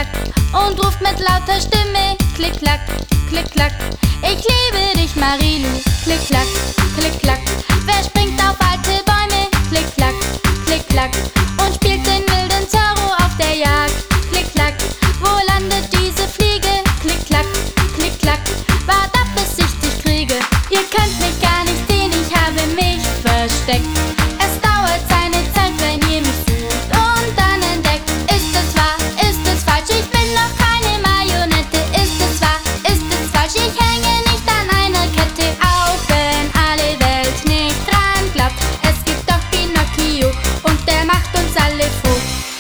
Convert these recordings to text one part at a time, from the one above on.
klack, und ruft mit lauter Stimme, klick, klack, klick, klack. Ich liebe dich, Marilu, klick, klack, klick, klack. Wer springt auf alte Bäume, klick, klack, klick, klack, und spielt den wilden Zorro auf der Jagd, klick, klack. Wo landet diese Fliege, klick, klack, klick, klack. Wart ab, bis ich dich kriege. Ihr könnt mich gar nicht sehen, ich habe mich versteckt. Es dauert seine Zeit, wenn ihr mich sucht und dann entdeckt. Ist es wahr, ist es falsch? Ich bin noch keine Marionette. Ist es wahr, ist es falsch? Ich hänge nicht an einer Kette, auch wenn alle Welt nicht dran glaubt. Es gibt doch Pinocchio und der macht uns alle froh.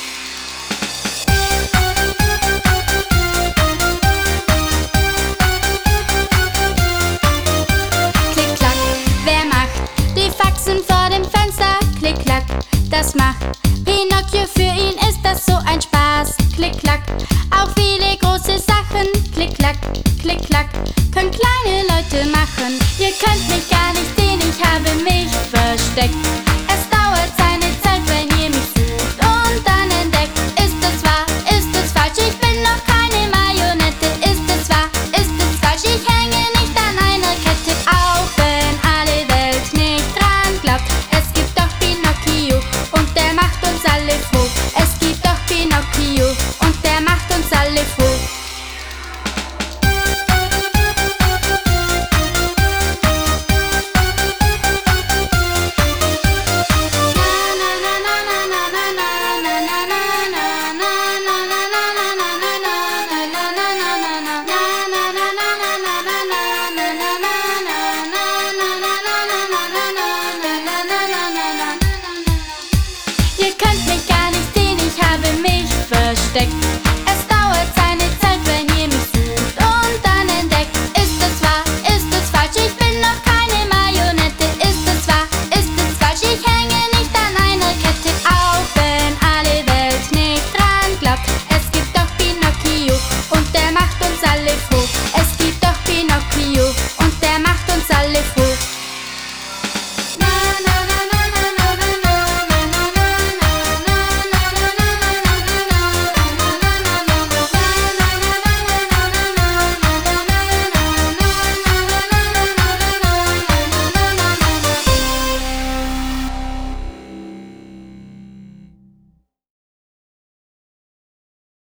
Klick, klack, wer macht die Faxen vor dem Fenster? Klick, klack, das macht Pinocchio, für ihn ist das so ein Spaß. Klick, klack, auch viele große Sachen, klick, klack, klick, klack, können kleine Leute machen. Ihr könnt mich gar nicht sehen, ich habe mich versteckt. Es dauert seine Zeit, wenn ihr mich sucht und dann entdeckt. Ist es wahr, ist es falsch? Ich bin noch keine Marionette. Ist es wahr, ist es falsch? Ich hänge nicht an einer Kette, auch wenn alle Welt nicht dran glaubt. Es gibt doch Pinocchio und der macht uns alle froh. Es gibt doch Pinocchio und der macht uns alle froh. Ihr könnt mich gar nicht sehen, ich habe mich versteckt.